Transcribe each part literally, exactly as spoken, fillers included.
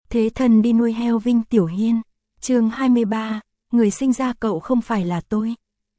Thế thần đi nuôi heo Vinh Tiểu Hiên. Chương hai mươi ba, người sinh ra cậu không phải là tôi.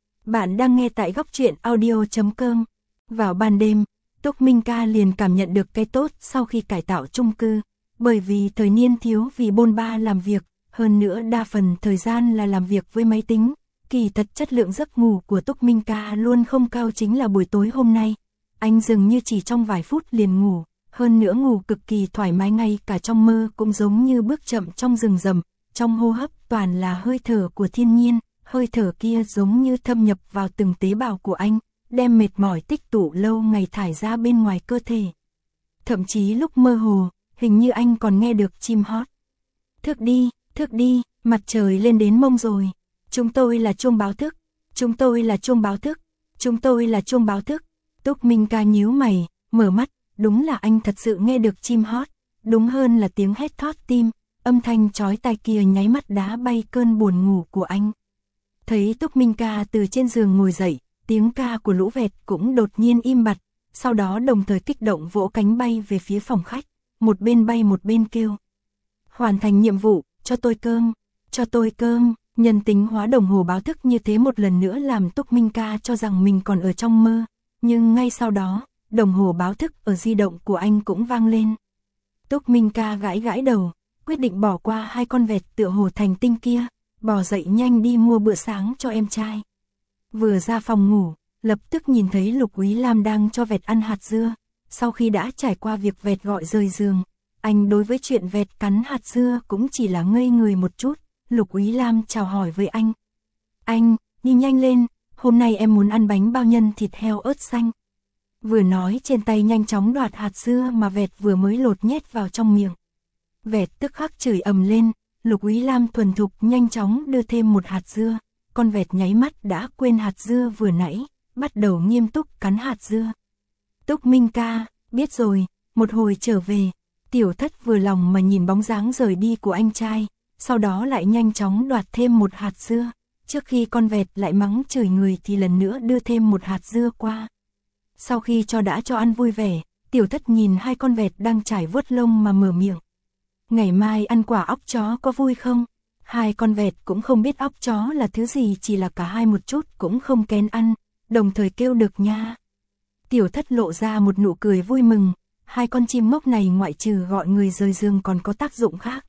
Bạn đang nghe tại góc truyện audio chấm com. Vào ban đêm, Túc Minh Ca liền cảm nhận được cái tốt sau khi cải tạo chung cư, bởi vì thời niên thiếu vì bôn ba làm việc, hơn nữa đa phần thời gian là làm việc với máy tính. Kỳ thật chất lượng giấc ngủ của Túc Minh Ca luôn không cao, chính là buổi tối hôm nay. Anh dường như chỉ trong vài phút liền ngủ, hơn nữa ngủ cực kỳ thoải mái, ngay cả trong mơ cũng giống như bước chậm trong rừng rậm, trong hô hấp toàn là hơi thở của thiên nhiên, hơi thở kia giống như thâm nhập vào từng tế bào của anh, đem mệt mỏi tích tụ lâu ngày thải ra bên ngoài cơ thể. Thậm chí lúc mơ hồ, hình như anh còn nghe được chim hót. Thức đi, thức đi, mặt trời lên đến mông rồi. Chúng tôi là chuông báo thức, chúng tôi là chuông báo thức, chúng tôi là chuông báo thức. Túc Minh Ca nhíu mày, mở mắt, đúng là anh thật sự nghe được chim hót, đúng hơn là tiếng hét thót tim, âm thanh chói tai kia nháy mắt đá bay cơn buồn ngủ của anh. Thấy Túc Minh Ca từ trên giường ngồi dậy, tiếng ca của lũ vẹt cũng đột nhiên im bặt, sau đó đồng thời kích động vỗ cánh bay về phía phòng khách, một bên bay một bên kêu. Hoàn thành nhiệm vụ, cho tôi cơm, cho tôi cơm. Nhân tính hóa đồng hồ báo thức như thế một lần nữa làm Túc Minh Ca cho rằng mình còn ở trong mơ, nhưng ngay sau đó, đồng hồ báo thức ở di động của anh cũng vang lên. Túc Minh Ca gãi gãi đầu, quyết định bỏ qua hai con vẹt tựa hồ thành tinh kia, bò dậy nhanh đi mua bữa sáng cho em trai. Vừa ra phòng ngủ, lập tức nhìn thấy Lục Úy Lam đang cho vẹt ăn hạt dưa, sau khi đã trải qua việc vẹt gọi rời giường, anh đối với chuyện vẹt cắn hạt dưa cũng chỉ là ngây người một chút. Lục Úy Lam chào hỏi với anh. Anh, đi nhanh lên, hôm nay em muốn ăn bánh bao nhân thịt heo ớt xanh. Vừa nói trên tay nhanh chóng đoạt hạt dưa mà vẹt vừa mới lột nhét vào trong miệng. Vẹt tức khắc chửi ầm lên, Lục Úy Lam thuần thục nhanh chóng đưa thêm một hạt dưa. Con vẹt nháy mắt đã quên hạt dưa vừa nãy, bắt đầu nghiêm túc cắn hạt dưa. Túc Minh Ca, biết rồi, một hồi trở về. Tiểu Thất vừa lòng mà nhìn bóng dáng rời đi của anh trai. Sau đó lại nhanh chóng đoạt thêm một hạt dưa, trước khi con vẹt lại mắng chửi người thì lần nữa đưa thêm một hạt dưa qua. Sau khi cho đã cho ăn vui vẻ, Tiểu Thất nhìn hai con vẹt đang trải vuốt lông mà mở miệng. Ngày mai ăn quả óc chó có vui không? Hai con vẹt cũng không biết óc chó là thứ gì, chỉ là cả hai một chút cũng không kén ăn, đồng thời kêu được nha. Tiểu Thất lộ ra một nụ cười vui mừng, hai con chim mốc này ngoại trừ gọi người rời giường còn có tác dụng khác.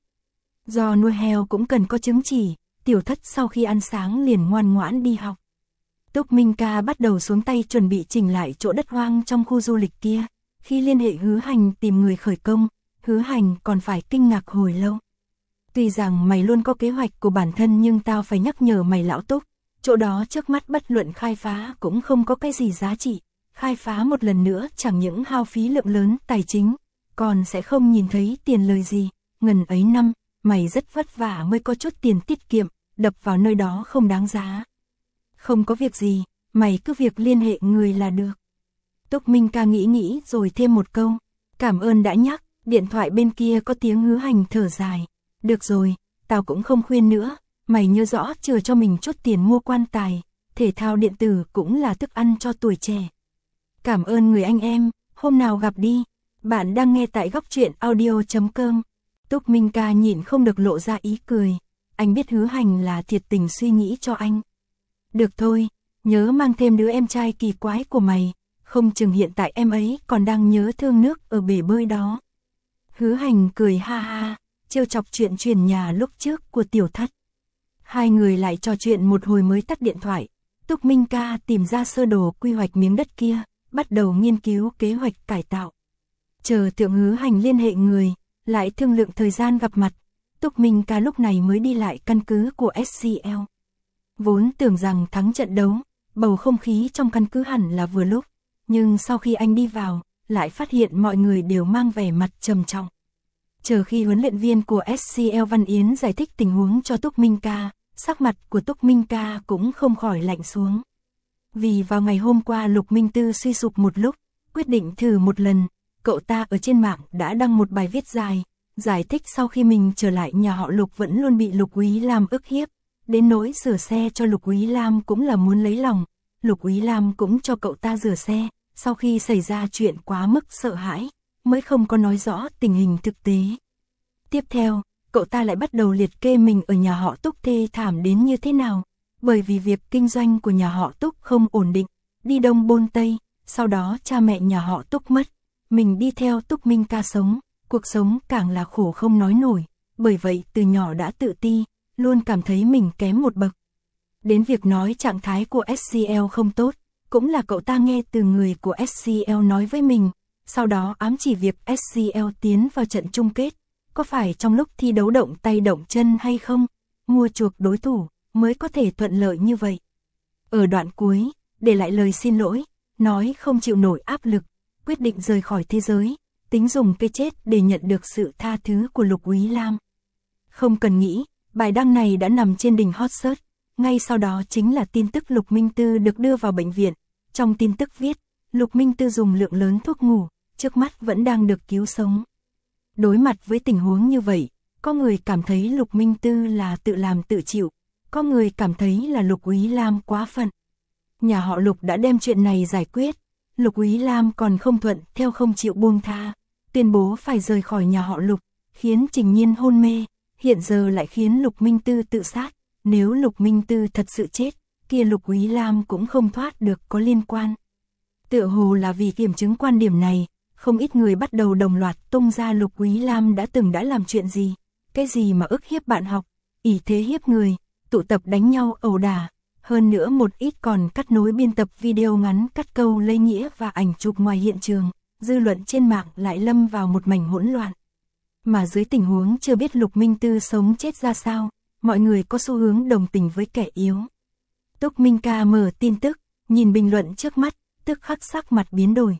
Do nuôi heo cũng cần có chứng chỉ, Tiểu Thất sau khi ăn sáng liền ngoan ngoãn đi học. Túc Minh Ca bắt đầu xuống tay chuẩn bị chỉnh lại chỗ đất hoang trong khu du lịch kia. Khi liên hệ Hứa Hành tìm người khởi công, Hứa Hành còn phải kinh ngạc hồi lâu. Tuy rằng mày luôn có kế hoạch của bản thân nhưng tao phải nhắc nhở mày lão Túc, chỗ đó trước mắt bất luận khai phá cũng không có cái gì giá trị. Khai phá một lần nữa chẳng những hao phí lượng lớn tài chính, còn sẽ không nhìn thấy tiền lời gì. Ngần ấy năm, mày rất vất vả mới có chút tiền tiết kiệm, đập vào nơi đó không đáng giá. Không có việc gì, mày cứ việc liên hệ người là được. Túc Minh Ca nghĩ nghĩ rồi thêm một câu. Cảm ơn đã nhắc, điện thoại bên kia có tiếng Hứa Hành thở dài. Được rồi, tao cũng không khuyên nữa, mày nhớ rõ chừa cho mình chút tiền mua quan tài, thể thao điện tử cũng là thức ăn cho tuổi trẻ. Cảm ơn người anh em, hôm nào gặp đi. Bạn đang nghe tại góc truyện audio chấm com. Túc Minh Ca nhịn không được lộ ra ý cười, anh biết Hứa Hành là thiệt tình suy nghĩ cho anh. Được thôi, nhớ mang thêm đứa em trai kỳ quái của mày, không chừng hiện tại em ấy còn đang nhớ thương nước ở bể bơi đó. Hứa Hành cười ha ha, trêu chọc chuyện chuyển nhà lúc trước của Tiểu Thất. Hai người lại trò chuyện một hồi mới tắt điện thoại. Túc Minh Ca tìm ra sơ đồ quy hoạch miếng đất kia, bắt đầu nghiên cứu kế hoạch cải tạo. Chờ Thượng Hứa Hành liên hệ người, lại thương lượng thời gian gặp mặt, Túc Minh Ca lúc này mới đi lại căn cứ của ét xê lờ. Vốn tưởng rằng thắng trận đấu, bầu không khí trong căn cứ hẳn là vừa lúc, nhưng sau khi anh đi vào, lại phát hiện mọi người đều mang vẻ mặt trầm trọng. Chờ khi huấn luyện viên của ét xê lờ Văn Yến giải thích tình huống cho Túc Minh Ca, sắc mặt của Túc Minh Ca cũng không khỏi lạnh xuống. Vì vào ngày hôm qua Lục Minh Tư suy sụp một lúc, quyết định thử một lần, cậu ta ở trên mạng đã đăng một bài viết dài, giải thích sau khi mình trở lại nhà họ Lục vẫn luôn bị Lục Úy Lam ức hiếp, đến nỗi rửa xe cho Lục Úy Lam cũng là muốn lấy lòng, Lục Úy Lam cũng cho cậu ta rửa xe, sau khi xảy ra chuyện quá mức sợ hãi, mới không có nói rõ tình hình thực tế. Tiếp theo, cậu ta lại bắt đầu liệt kê mình ở nhà họ Túc thê thảm đến như thế nào, bởi vì việc kinh doanh của nhà họ Túc không ổn định, đi đông bôn tây, sau đó cha mẹ nhà họ Túc mất, mình đi theo Túc Minh Ca sống, cuộc sống càng là khổ không nói nổi, bởi vậy từ nhỏ đã tự ti, luôn cảm thấy mình kém một bậc. Đến việc nói trạng thái của ét xê lờ không tốt, cũng là cậu ta nghe từ người của ét xê lờ nói với mình, sau đó ám chỉ việc ét xê lờ tiến vào trận chung kết, có phải trong lúc thi đấu động tay động chân hay không, mua chuộc đối thủ, mới có thể thuận lợi như vậy. Ở đoạn cuối, để lại lời xin lỗi, nói không chịu nổi áp lực, quyết định rời khỏi thế giới, tính dùng cái chết để nhận được sự tha thứ của Lục Úy Lam. Không cần nghĩ, bài đăng này đã nằm trên đỉnh hot search, ngay sau đó chính là tin tức Lục Minh Tư được đưa vào bệnh viện. Trong tin tức viết, Lục Minh Tư dùng lượng lớn thuốc ngủ, trước mắt vẫn đang được cứu sống. Đối mặt với tình huống như vậy, có người cảm thấy Lục Minh Tư là tự làm tự chịu, có người cảm thấy là Lục Úy Lam quá phận. Nhà họ Lục đã đem chuyện này giải quyết, Lục Úy Lam còn không thuận theo không chịu buông tha, tuyên bố phải rời khỏi nhà họ Lục, khiến Trình Nhiên hôn mê, hiện giờ lại khiến Lục Minh Tư tự sát. Nếu Lục Minh Tư thật sự chết, kia Lục Úy Lam cũng không thoát được có liên quan. Tựa hồ là vì kiểm chứng quan điểm này, không ít người bắt đầu đồng loạt tung ra Lục Úy Lam đã từng đã làm chuyện gì, cái gì mà ức hiếp bạn học, ỷ thế hiếp người, tụ tập đánh nhau ẩu đả, hơn nữa một ít còn cắt nối biên tập video ngắn cắt câu lấy nghĩa và ảnh chụp ngoài hiện trường, dư luận trên mạng lại lâm vào một mảnh hỗn loạn. Mà dưới tình huống chưa biết Lục Minh Tư sống chết ra sao, mọi người có xu hướng đồng tình với kẻ yếu. Túc Minh Ca mở tin tức, nhìn bình luận trước mắt, tức khắc sắc mặt biến đổi.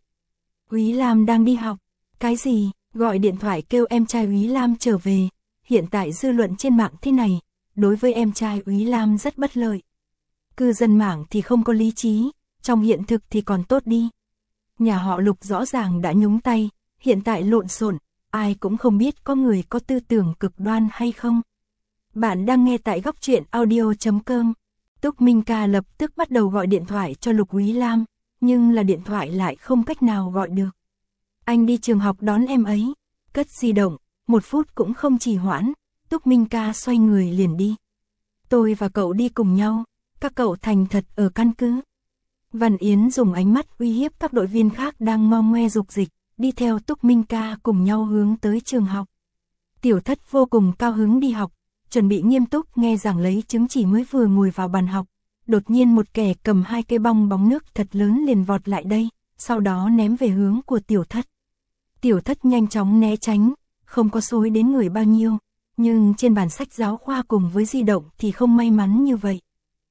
Úy Lam đang đi học, cái gì, gọi điện thoại kêu em trai Úy Lam trở về, hiện tại dư luận trên mạng thế này, đối với em trai Úy Lam rất bất lợi. Cư dân mạng thì không có lý trí, trong hiện thực thì còn tốt đi. Nhà họ Lục rõ ràng đã nhúng tay, hiện tại lộn xộn, ai cũng không biết có người có tư tưởng cực đoan hay không. Bạn đang nghe tại góc truyện audio chấm com. Túc Minh Ca lập tức bắt đầu gọi điện thoại cho Lục Úy Lam, nhưng là điện thoại lại không cách nào gọi được. Anh đi trường học đón em ấy, cất di động, một phút cũng không trì hoãn, Túc Minh Ca xoay người liền đi. Tôi và cậu đi cùng nhau, các cậu thành thật ở căn cứ. Văn Yến dùng ánh mắt uy hiếp các đội viên khác đang ngo ngoe dục dịch, đi theo Túc Minh Ca cùng nhau hướng tới trường học. Tiểu Thất vô cùng cao hứng đi học, chuẩn bị nghiêm túc nghe giảng lấy chứng chỉ mới vừa ngồi vào bàn học. Đột nhiên một kẻ cầm hai cây bong bóng nước thật lớn liền vọt lại đây, sau đó ném về hướng của Tiểu Thất. Tiểu Thất nhanh chóng né tránh, không có xối đến người bao nhiêu, nhưng trên bản sách giáo khoa cùng với di động thì không may mắn như vậy.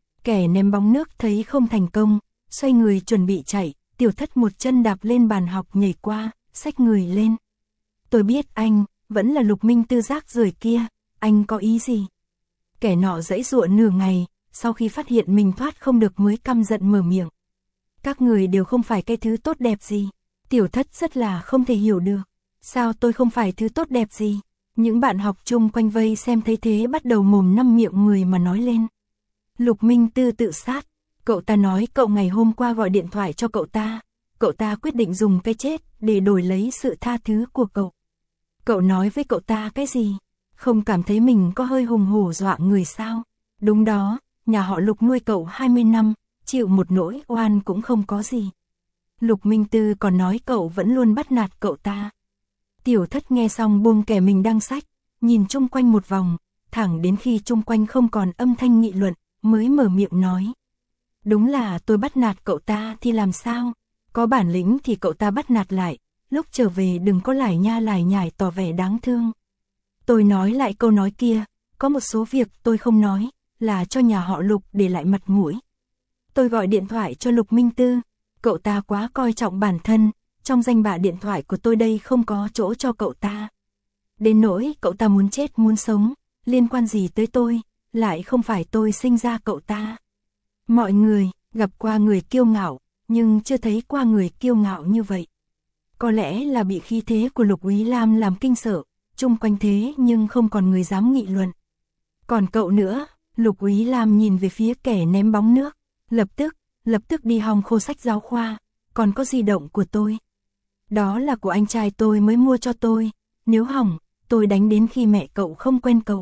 Kẻ ném bóng nước thấy không thành công, xoay người chuẩn bị chạy, Tiểu Thất một chân đạp lên bàn học nhảy qua, xách người lên. Tôi biết anh, vẫn là Lục Minh Tư rác rưởi kia, anh có ý gì? Kẻ nọ giãy giụa nửa ngày, sau khi phát hiện mình thoát không được mới căm giận mở miệng. Các người đều không phải cái thứ tốt đẹp gì. Tiểu Thất rất là không thể hiểu được. Sao tôi không phải thứ tốt đẹp gì? Những bạn học chung quanh vây xem thấy thế bắt đầu mồm năm miệng mười mà nói lên. Lục Minh Tư tự sát. Cậu ta nói cậu ngày hôm qua gọi điện thoại cho cậu ta. Cậu ta quyết định dùng cái chết để đổi lấy sự tha thứ của cậu. Cậu nói với cậu ta cái gì? Không cảm thấy mình có hơi hùng hổ dọa người sao? Đúng đó, nhà họ Lục nuôi cậu hai mươi năm, chịu một nỗi oan cũng không có gì. Lục Minh Tư còn nói cậu vẫn luôn bắt nạt cậu ta. Tiểu Thất nghe xong buông kẻ mình đang xách, nhìn chung quanh một vòng, thẳng đến khi chung quanh không còn âm thanh nghị luận, mới mở miệng nói. Đúng là tôi bắt nạt cậu ta thì làm sao? Có bản lĩnh thì cậu ta bắt nạt lại, lúc trở về đừng có lải nha lải nhải tỏ vẻ đáng thương. Tôi nói lại câu nói kia, có một số việc tôi không nói, là cho nhà họ Lục để lại mặt mũi. Tôi gọi điện thoại cho Lục Minh Tư, cậu ta quá coi trọng bản thân, trong danh bạ điện thoại của tôi đây không có chỗ cho cậu ta. Đến nỗi cậu ta muốn chết muốn sống, liên quan gì tới tôi, lại không phải tôi sinh ra cậu ta. Mọi người, gặp qua người kiêu ngạo, nhưng chưa thấy qua người kiêu ngạo như vậy. Có lẽ là bị khí thế của Lục Úy Lam làm kinh sợ, chung quanh thế nhưng không còn người dám nghị luận. Còn cậu nữa, Lục Úy Lam nhìn về phía kẻ ném bóng nước, lập tức, lập tức đi hòng khô sách giáo khoa, còn có di động của tôi. Đó là của anh trai tôi mới mua cho tôi, nếu hỏng, tôi đánh đến khi mẹ cậu không quen cậu.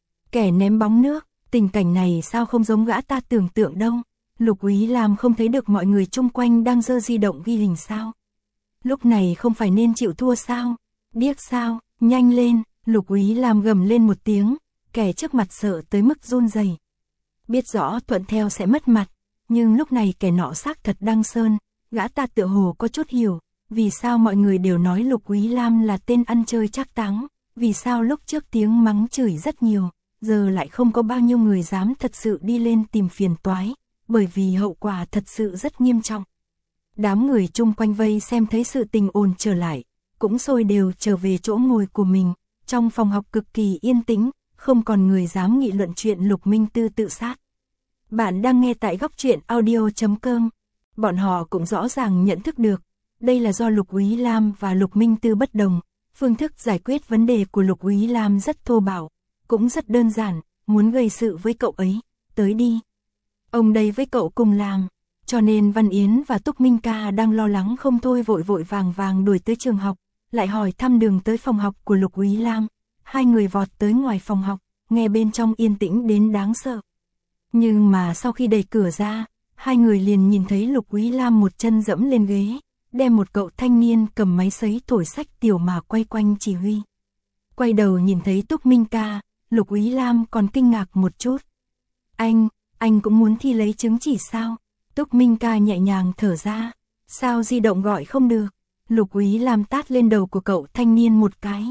Kẻ ném bóng nước, tình cảnh này sao không giống gã ta tưởng tượng đâu. Lục Úy Lam không thấy được mọi người chung quanh đang giơ di động ghi hình sao? Lúc này không phải nên chịu thua sao? Điếc sao? Nhanh lên! Lục Úy Lam gầm lên một tiếng, kẻ trước mặt sợ tới mức run rẩy. Biết rõ thuận theo sẽ mất mặt, nhưng lúc này kẻ nọ xác thật đăng sơn, gã ta tựa hồ có chút hiểu, vì sao mọi người đều nói Lục Úy Lam là tên ăn chơi trác táng, vì sao lúc trước tiếng mắng chửi rất nhiều, giờ lại không có bao nhiêu người dám thật sự đi lên tìm phiền toái, bởi vì hậu quả thật sự rất nghiêm trọng. Đám người chung quanh vây xem thấy sự tình ổn trở lại, cũng sôi đều trở về chỗ ngồi của mình, trong phòng học cực kỳ yên tĩnh, không còn người dám nghị luận chuyện Lục Minh Tư tự sát. Bạn đang nghe tại góc truyện audio chấm com. Bọn họ cũng rõ ràng nhận thức được, đây là do Lục Úy Lam và Lục Minh Tư bất đồng, phương thức giải quyết vấn đề của Lục Úy Lam rất thô bạo, cũng rất đơn giản, muốn gây sự với cậu ấy, tới đi. Ông đây với cậu cùng làm, cho nên Văn Yến và Túc Minh Ca đang lo lắng không thôi vội vội vàng vàng đuổi tới trường học, lại hỏi thăm đường tới phòng học của Lục Úy Lam. Hai người vọt tới ngoài phòng học, nghe bên trong yên tĩnh đến đáng sợ. Nhưng mà sau khi đẩy cửa ra, hai người liền nhìn thấy Lục Úy Lam một chân dẫm lên ghế, đem một cậu thanh niên cầm máy sấy thổi sách tiểu mà quay quanh chỉ huy. Quay đầu nhìn thấy Túc Minh Ca, Lục Úy Lam còn kinh ngạc một chút. Anh, anh cũng muốn thi lấy chứng chỉ sao? Túc Minh Ca nhẹ nhàng thở ra. Sao di động gọi không được? Lục Úy Lam tát lên đầu của cậu thanh niên một cái.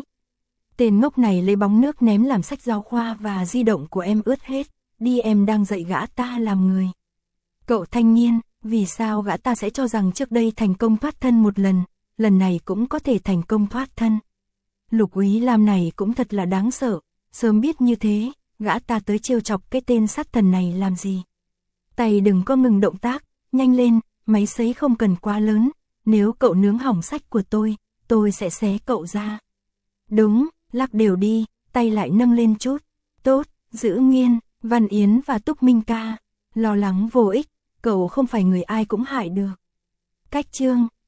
Tên ngốc này lấy bóng nước ném làm sách giáo khoa và di động của em ướt hết. Đi, em đang dạy gã ta làm người. Cậu thanh niên, vì sao gã ta sẽ cho rằng trước đây thành công thoát thân một lần, lần này cũng có thể thành công thoát thân? Lục Úy Lam này cũng thật là đáng sợ, sớm biết như thế, gã ta tới trêu chọc cái tên sát thần này làm gì? Tay đừng có ngừng động tác, nhanh lên, máy sấy không cần quá lớn, nếu cậu nướng hỏng sách của tôi, tôi sẽ xé cậu ra. Đúng, lắc đều đi, tay lại nâng lên chút. Tốt, giữ nghiên. Văn Yến và Túc Minh Ca lo lắng vô ích, cậu không phải người ai cũng hại được. Cách chương